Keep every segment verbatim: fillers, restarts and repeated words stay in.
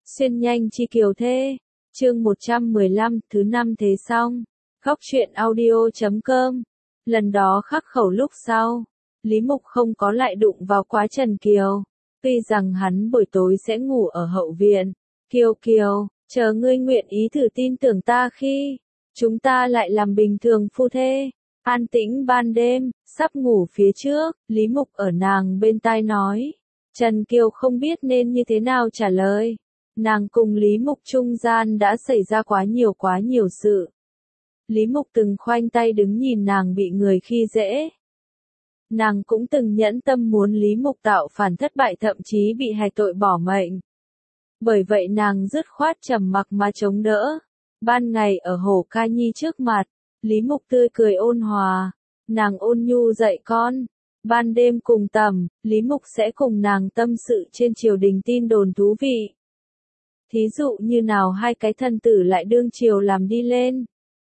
Xuyên nhanh chi kiều thê. Chương một trăm mười lăm, thứ năm thế xong. Góc truyện audio chấm com. Lần đó khắc khẩu lúc sau, Lý Mục không có lại đụng vào quá Trần Kiều. Tuy rằng hắn buổi tối sẽ ngủ ở hậu viện. Kiều Kiều, chờ ngươi nguyện ý thử tin tưởng ta khi chúng ta lại làm bình thường phu thê. An tĩnh ban đêm, sắp ngủ phía trước, Lý Mục ở nàng bên tai nói. Trần Kiều không biết nên như thế nào trả lời. Nàng cùng Lý Mục trung gian đã xảy ra quá nhiều quá nhiều sự. Lý Mục từng khoanh tay đứng nhìn nàng bị người khi dễ. Nàng cũng từng nhẫn tâm muốn Lý Mục tạo phản thất bại, thậm chí bị hài tội bỏ mệnh. Bởi vậy nàng dứt khoát trầm mặc mà chống đỡ. Ban ngày ở Hổ Ca Nhi trước mặt, Lý Mục tươi cười ôn hòa, nàng ôn nhu dạy con. Ban đêm cùng tầm, Lý Mục sẽ cùng nàng tâm sự trên triều đình tin đồn thú vị. Thí dụ như nào hai cái thân tử lại đương triều làm đi lên.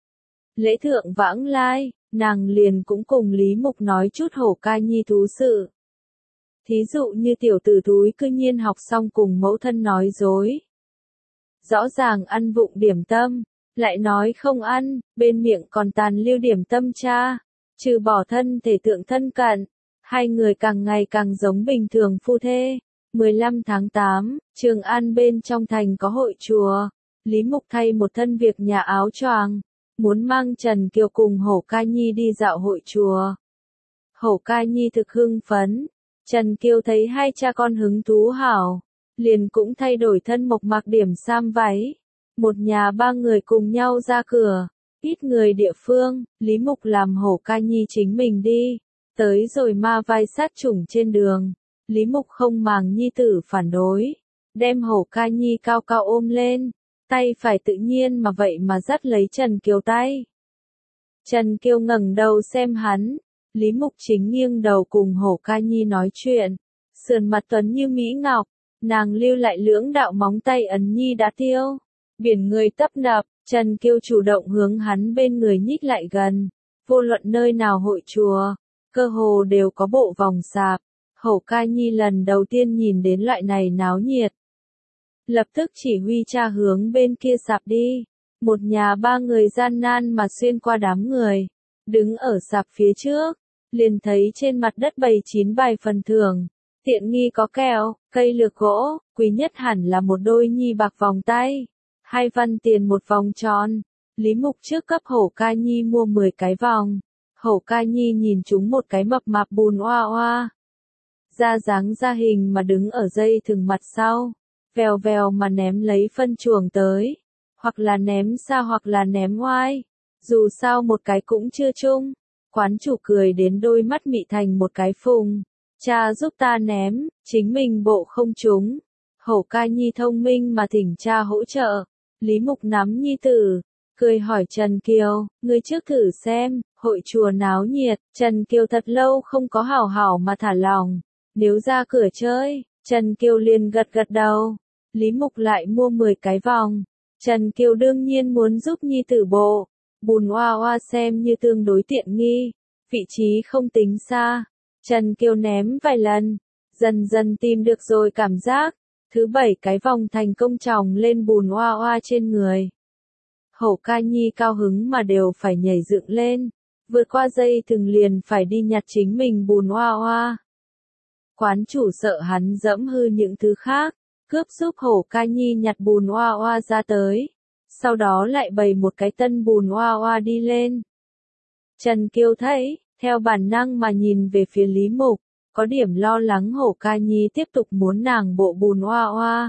Lễ thượng vãng lai, nàng liền cũng cùng Lý Mục nói chút Hổ Ca Nhi thú sự. Thí dụ như tiểu tử thúi cư nhiên học xong cùng mẫu thân nói dối. Rõ ràng ăn vụng điểm tâm, lại nói không ăn, bên miệng còn tàn lưu điểm tâm cha. Trừ bỏ thân thể tượng thân cận, hai người càng ngày càng giống bình thường phu thê. mười lăm tháng tám, Trường An bên trong thành có hội chùa. Lý Mục thay một thân việc nhà áo choàng, muốn mang Trần Kiều cùng Hổ Ca Nhi đi dạo hội chùa. Hổ Ca Nhi thực hưng phấn. Trần Kiều thấy hai cha con hứng thú hảo, liền cũng thay đổi thân mộc mặc điểm sam váy. Một nhà ba người cùng nhau ra cửa. Ít người địa phương, Lý Mục làm Hổ Ca Nhi chính mình đi. Tới rồi ma vai sát trùng trên đường. Lý Mục không màng nhi tử phản đối, đem Hổ Ca Nhi cao cao ôm lên, tay phải tự nhiên mà vậy mà dắt lấy Trần Kiều tay. Trần Kiều ngẩng đầu xem hắn, Lý Mục chính nghiêng đầu cùng Hổ Ca Nhi nói chuyện, sườn mặt tuấn như mỹ ngọc, nàng lưu lại lưỡng đạo móng tay ấn nhi đã tiêu, biển người tấp nập, Trần Kiều chủ động hướng hắn bên người nhích lại gần, vô luận nơi nào hội chùa, cơ hồ đều có bộ vòng sạp. Hổ Ca Nhi lần đầu tiên nhìn đến loại này náo nhiệt. Lập tức chỉ huy cha hướng bên kia sạp đi. Một nhà ba người gian nan mà xuyên qua đám người. Đứng ở sạp phía trước, liền thấy trên mặt đất bày chín bài phần thưởng. Tiện nghi có kẹo, cây lược gỗ, quý nhất hẳn là một đôi nhi bạc vòng tay. Hai văn tiền một vòng tròn. Lý Mục trước cấp Hổ Ca Nhi mua mười cái vòng. Hổ Ca Nhi nhìn chúng một cái mập mạp bùn oa oa. Ra dáng ra hình mà đứng ở dây thừng mặt sau, vèo vèo mà ném lấy phân chuồng tới, hoặc là ném xa hoặc là ném oai, dù sao một cái cũng chưa chung. Quán chủ cười đến đôi mắt mị thành một cái phùng, cha giúp ta ném, chính mình bộ không trúng. Hổ Ca Nhi thông minh mà thỉnh cha hỗ trợ. Lý Mục nắm nhi tử, cười hỏi Trần Kiều, ngươi trước thử xem, hội chùa náo nhiệt. Trần Kiều thật lâu không có hảo hảo mà thả lòng. Nếu ra cửa chơi, Trần Kiều liền gật gật đầu. Lý Mục lại mua mười cái vòng. Trần Kiều đương nhiên muốn giúp nhi tử bộ. Bùn oa oa xem như tương đối tiện nghi. Vị trí không tính xa. Trần Kiều ném vài lần. Dần dần tìm được rồi cảm giác. Thứ bảy cái vòng thành công tròng lên bùn oa oa trên người. Hổ Ca Nhi cao hứng mà đều phải nhảy dựng lên. Vượt qua dây thừng liền phải đi nhặt chính mình bùn oa oa. Quán chủ sợ hắn dẫm hư những thứ khác, cướp giúp Hổ Ca Nhi nhặt bùn oa oa ra tới. Sau đó lại bày một cái tân bùn oa oa đi lên. Trần Kiều thấy, theo bản năng mà nhìn về phía Lý Mục, có điểm lo lắng Hổ Ca Nhi tiếp tục muốn nàng bộ bùn oa oa.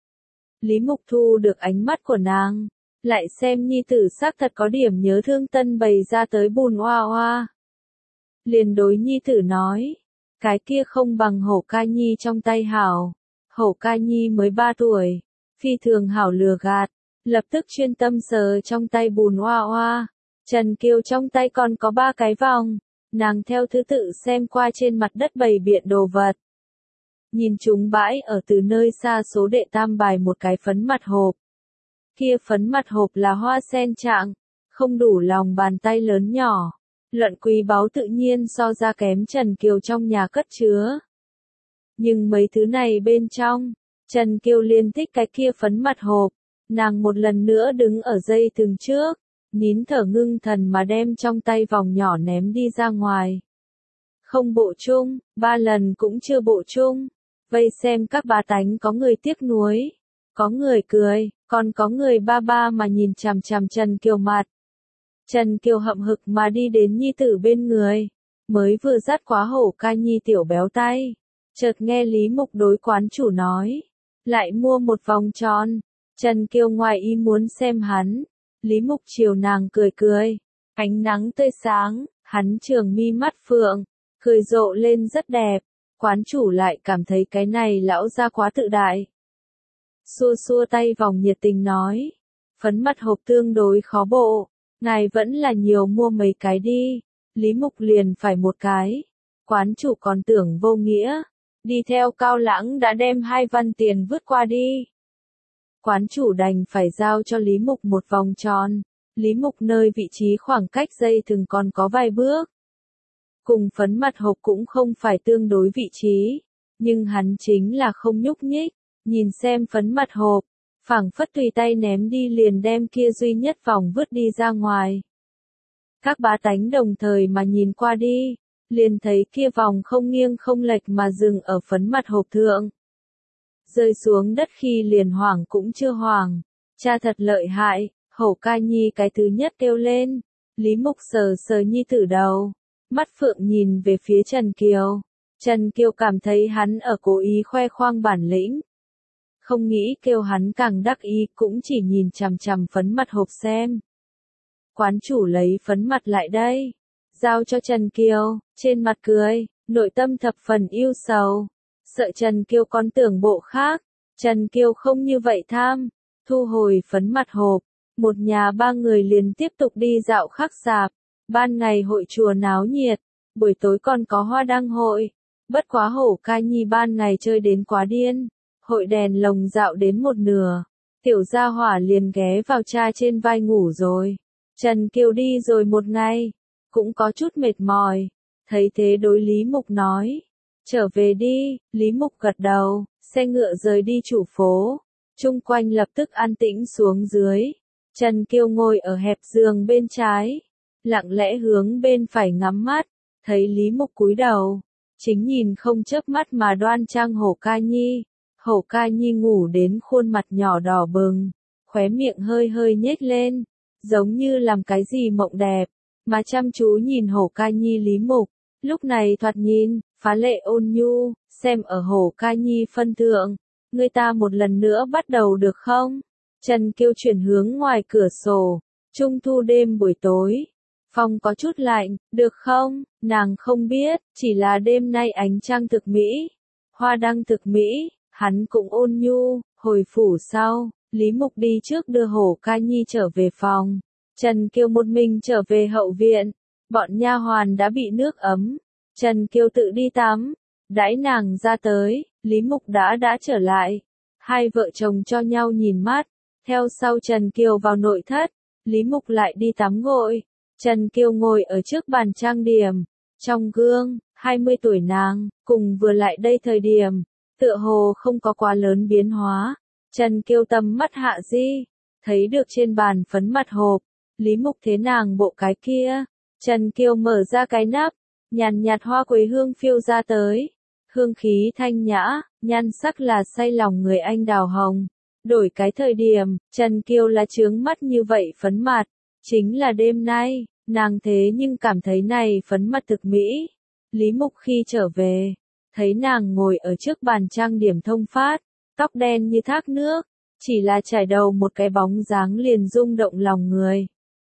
Lý Mục thu được ánh mắt của nàng, lại xem nhi tử xác thật có điểm nhớ thương tân bày ra tới bùn oa oa. Liền đối nhi tử nói. Cái kia không bằng Hổ Ca Nhi trong tay hảo. Hổ Ca Nhi mới ba tuổi, phi thường hảo lừa gạt, lập tức chuyên tâm sờ trong tay bùn oa oa. Trần Kiều trong tay còn có ba cái vòng, nàng theo thứ tự xem qua trên mặt đất bày biện đồ vật. Nhìn chúng bãi ở từ nơi xa số đệ tam bài một cái phấn mặt hộp. Kia phấn mặt hộp là hoa sen trạng, không đủ lòng bàn tay lớn nhỏ. Luận quý báu tự nhiên so ra kém Trần Kiều trong nhà cất chứa. Nhưng mấy thứ này bên trong, Trần Kiều liên thích cái kia phấn mặt hộp, nàng một lần nữa đứng ở dây thừng trước, nín thở ngưng thần mà đem trong tay vòng nhỏ ném đi ra ngoài. Không bộ chung, ba lần cũng chưa bộ chung, vây xem các bá tánh có người tiếc nuối, có người cười, còn có người ba ba mà nhìn chằm chằm Trần Kiều mặt. Trần Kiều hậm hực mà đi đến nhi tử bên người, mới vừa dắt quá hổ ca nhi tiểu béo tay, chợt nghe Lý Mục đối quán chủ nói, lại mua một vòng tròn. Trần Kiều ngoài ý muốn xem hắn, Lý Mục chiều nàng cười cười, ánh nắng tươi sáng, hắn trường mi mắt phượng, cười rộ lên rất đẹp, quán chủ lại cảm thấy cái này lão ra quá tự đại. Xua xua tay vòng nhiệt tình nói, phấn mặt hộp tương đối khó bộ, ngài vẫn là nhiều mua mấy cái đi. Lý Mục liền phải một cái, quán chủ còn tưởng vô nghĩa, đi theo Cao Lãng đã đem hai văn tiền vứt qua đi. Quán chủ đành phải giao cho Lý Mục một vòng tròn, Lý Mục nơi vị trí khoảng cách dây thừng còn có vài bước. Cùng phấn mặt hộp cũng không phải tương đối vị trí, nhưng hắn chính là không nhúc nhích, nhìn xem phấn mặt hộp, phảng phất tùy tay ném đi liền đem kia duy nhất vòng vứt đi ra ngoài. Các bá tánh đồng thời mà nhìn qua đi, liền thấy kia vòng không nghiêng không lệch mà dừng ở phấn mặt hộp thượng. Rơi xuống đất khi liền hoảng cũng chưa hoảng, cha thật lợi hại, hổ ca nhi cái thứ nhất kêu lên, Lý Mục sờ sờ nhi tử đầu, mắt phượng nhìn về phía Trần Kiều, Trần Kiều cảm thấy hắn ở cố ý khoe khoang bản lĩnh. Không nghĩ kêu hắn càng đắc ý cũng chỉ nhìn chằm chằm phấn mặt hộp xem. Quán chủ lấy phấn mặt lại đây, giao cho Trần Kiều, trên mặt cười, nội tâm thập phần yêu sầu. Sợ Trần Kiều còn tưởng bộ khác, Trần Kiều không như vậy tham, thu hồi phấn mặt hộp, một nhà ba người liền tiếp tục đi dạo khắc sạp, ban ngày hội chùa náo nhiệt, buổi tối còn có hoa đăng hội, bất quá hổ ca nhi ban ngày chơi đến quá điên, hội đèn lồng dạo đến một nửa, tiểu gia hỏa liền ghé vào cha trên vai ngủ rồi. Trần Kiều đi rồi một ngày, cũng có chút mệt mỏi, thấy thế đối Lý Mục nói, trở về đi. Lý Mục gật đầu, xe ngựa rời đi chủ phố, chung quanh lập tức an tĩnh xuống dưới, Trần Kiều ngồi ở hẹp giường bên trái, lặng lẽ hướng bên phải ngắm mắt, thấy Lý Mục cúi đầu, chính nhìn không chớp mắt mà đoan trang hổ ca nhi, hổ ca nhi ngủ đến khuôn mặt nhỏ đỏ bừng, khóe miệng hơi hơi nhếch lên, giống như làm cái gì mộng đẹp, mà chăm chú nhìn hổ ca nhi Lý Mục, lúc này thoạt nhìn, phá lệ ôn nhu, xem ở hổ ca nhi phân thượng, người ta một lần nữa bắt đầu được không? Trần Kiều chuyển hướng ngoài cửa sổ, trung thu đêm buổi tối, phòng có chút lạnh, được không? Nàng không biết, chỉ là đêm nay ánh trăng thực mỹ, hoa đăng thực mỹ, hắn cũng ôn nhu, hồi phủ sau. Lý Mục đi trước đưa hổ ca nhi trở về phòng, Trần Kiều một mình trở về hậu viện, bọn nha hoàn đã bị nước ấm, Trần Kiều tự đi tắm, đãi nàng ra tới, Lý Mục đã đã trở lại, hai vợ chồng cho nhau nhìn mắt, theo sau Trần Kiều vào nội thất, Lý Mục lại đi tắm gội, Trần Kiều ngồi ở trước bàn trang điểm, trong gương, hai mươi tuổi nàng, cùng vừa lại đây thời điểm, tựa hồ không có quá lớn biến hóa. Trần Kiều tầm mắt hạ di, thấy được trên bàn phấn mặt hộp, Lý Mục thế nàng bộ cái kia, Trần Kiều mở ra cái nắp, nhàn nhạt hoa quế hương phiêu ra tới, hương khí thanh nhã, nhan sắc là say lòng người anh đào hồng. Đổi cái thời điểm, Trần Kiều là chướng mắt như vậy phấn mặt, chính là đêm nay, nàng thế nhưng cảm thấy này phấn mặt thực mỹ. Lý Mục khi trở về, thấy nàng ngồi ở trước bàn trang điểm thông phát, tóc đen như thác nước, chỉ là trải đầu một cái bóng dáng liền rung động lòng người.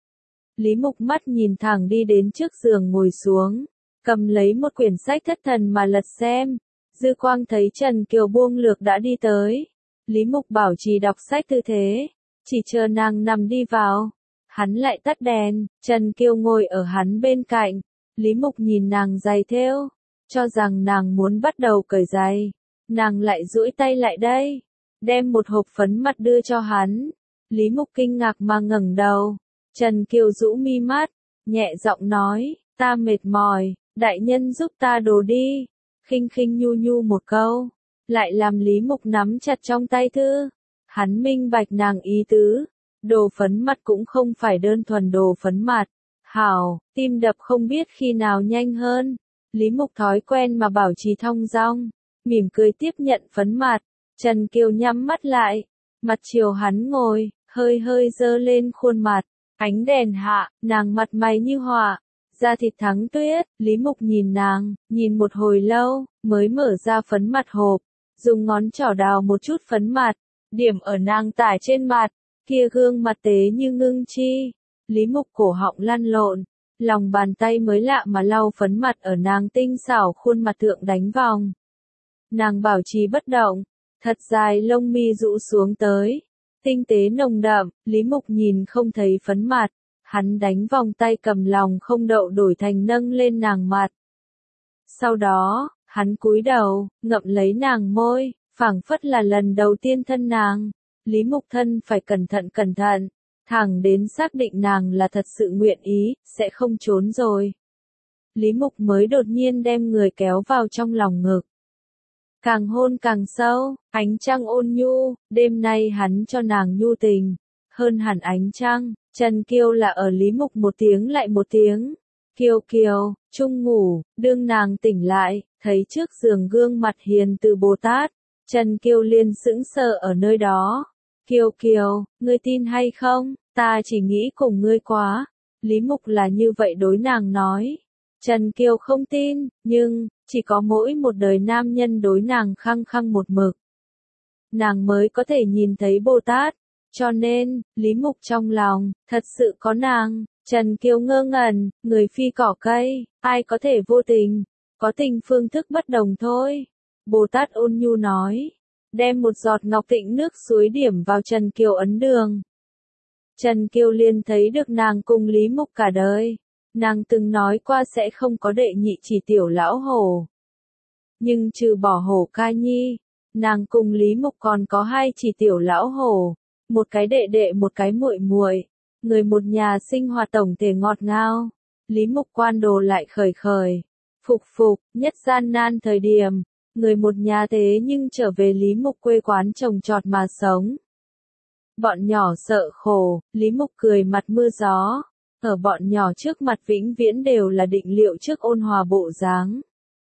Lý Mục mắt nhìn thẳng đi đến trước giường ngồi xuống, cầm lấy một quyển sách thất thần mà lật xem, dư quang thấy Trần Kiều buông lược đã đi tới. Lý Mục bảo trì đọc sách tư thế, chỉ chờ nàng nằm đi vào. Hắn lại tắt đèn, Trần Kiều ngồi ở hắn bên cạnh, Lý Mục nhìn nàng giày thêu, cho rằng nàng muốn bắt đầu cởi giày. Nàng lại duỗi tay lại đây, đem một hộp phấn mặt đưa cho hắn. Lý Mục kinh ngạc mà ngẩng đầu, Trần Kiều rũ mi mắt, nhẹ giọng nói, ta mệt mỏi, đại nhân giúp ta đồ đi, khinh khinh nhu nhu một câu. lại làm Lý Mục nắm chặt trong tay thư. Hắn minh bạch nàng ý tứ, đồ phấn mặt cũng không phải đơn thuần đồ phấn mặt. Hảo, tim đập không biết khi nào nhanh hơn. Lý Mục thói quen mà bảo trì thong dong, mỉm cười tiếp nhận phấn mặt. Trần Kiều nhắm mắt lại, mặt chiều hắn ngồi, hơi hơi dơ lên khuôn mặt. Ánh đèn hạ, nàng mặt mày như họa, da thịt thắng tuyết. Lý Mục nhìn nàng, nhìn một hồi lâu, mới mở ra phấn mặt hộp, dùng ngón trỏ đào một chút phấn mặt, điểm ở nàng tải trên mặt, kia gương mặt tế như ngưng chi. Lý Mục cổ họng lăn lộn, lòng bàn tay mới lạ mà lau phấn mặt ở nàng tinh xảo khuôn mặt thượng đánh vòng. Nàng bảo trì bất động, thật dài lông mi rũ xuống tới, tinh tế nồng đậm. Lý Mục nhìn không thấy phấn mặt, hắn đánh vòng tay cầm lòng không đậu đổi thành nâng lên nàng mặt. Sau đó, hắn cúi đầu, ngậm lấy nàng môi, phảng phất là lần đầu tiên thân nàng. Lý Mục thân phải cẩn thận cẩn thận, thẳng đến xác định nàng là thật sự nguyện ý, sẽ không trốn rồi. Lý Mục mới đột nhiên đem người kéo vào trong lòng ngực. Càng hôn càng sâu, ánh trăng ôn nhu, đêm nay hắn cho nàng nhu tình, hơn hẳn ánh trăng. Trần Kiều là ở Lý Mục một tiếng lại một tiếng. Kiều Kiều, chung ngủ, đương nàng tỉnh lại, thấy trước giường gương mặt hiền từ Bồ Tát. Trần Kiều liền sững sờ ở nơi đó. Kiều Kiều, ngươi tin hay không, ta chỉ nghĩ cùng ngươi quá. Lý Mục là như vậy đối nàng nói. Trần Kiều không tin, nhưng, chỉ có mỗi một đời nam nhân đối nàng khăng khăng một mực, nàng mới có thể nhìn thấy Bồ Tát. Cho nên, Lý Mục trong lòng, thật sự có nàng. Trần Kiều ngơ ngẩn, người phi cỏ cây, ai có thể vô tình, có tình phương thức bất đồng thôi. Bồ Tát ôn nhu nói, đem một giọt ngọc tịnh nước suối điểm vào Trần Kiều ấn đường. Trần Kiều liền thấy được nàng cùng Lý Mục cả đời. Nàng từng nói qua sẽ không có đệ nhị chỉ tiểu lão hổ. Nhưng trừ bỏ hổ ca nhi, nàng cùng Lý Mục còn có hai chỉ tiểu lão hổ, một cái đệ đệ một cái muội muội, người một nhà sinh hoạt tổng thể ngọt ngào. Lý Mục quan đồ lại khởi khởi, phục phục, nhất gian nan thời điểm, người một nhà thế nhưng trở về Lý Mục quê quán trồng trọt mà sống. Bọn nhỏ sợ khổ, Lý Mục cười mặt mưa gió. Ở bọn nhỏ trước mặt vĩnh viễn đều là định liệu trước ôn hòa bộ dáng.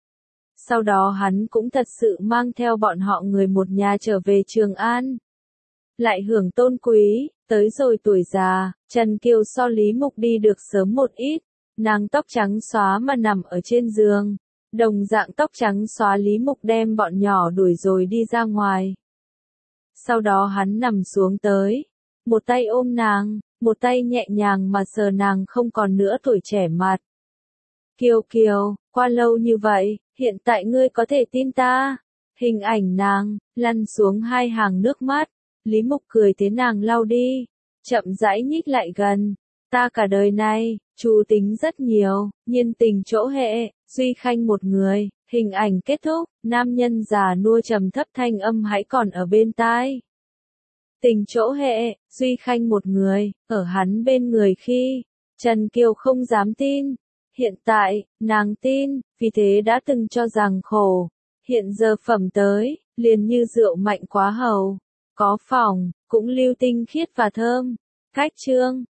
Sau đó hắn cũng thật sự mang theo bọn họ người một nhà trở về Trường An. Lại hưởng tôn quý, tới rồi tuổi già, Trần Kiều so Lý Mục đi được sớm một ít, nàng tóc trắng xóa mà nằm ở trên giường. Đồng dạng tóc trắng xóa Lý Mục đem bọn nhỏ đuổi rồi đi ra ngoài. Sau đó hắn nằm xuống tới, một tay ôm nàng, một tay nhẹ nhàng mà sờ nàng không còn nữa tuổi trẻ mặt. Kiều Kiều, qua lâu như vậy, hiện tại ngươi có thể tin ta. Hình ảnh nàng, lăn xuống hai hàng nước mắt. Lý Mục cười thế nàng lau đi, chậm rãi nhích lại gần. Ta cả đời này, chú tính rất nhiều, nhân tình chỗ hệ, duy khanh một người. Hình ảnh kết thúc, nam nhân già nua trầm thấp thanh âm hãy còn ở bên tai. Tình chỗ hệ, duy khanh một người, ở hắn bên người khi, Trần Kiều không dám tin. Hiện tại, nàng tin, vì thế đã từng cho rằng khổ. Hiện giờ phẩm tới, liền như rượu mạnh quá hầu. Có phòng, cũng lưu tinh khiết và thơm. Cách chương